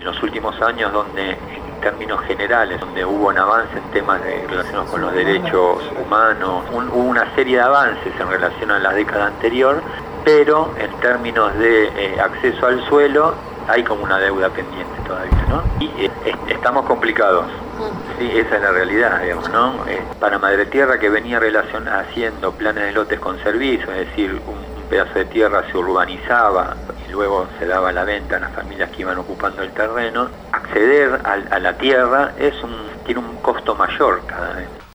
los últimos años donde en términos generales, donde hubo un avance en temas relacionados con los derechos humanos, hubo una serie de avances en relación a la década anterior, pero en términos de acceso al suelo hay como una deuda pendiente todavía, ¿no? Y estamos complicados. Sí, esa es la realidad, digamos, ¿no? Para Madre Tierra, que venía haciendo planes de lotes con servicio, es decir, un pedazo de tierra se urbanizaba y luego se daba a la venta a las familias que iban ocupando el terreno, acceder a la tierra tiene un costo mayor cada vez.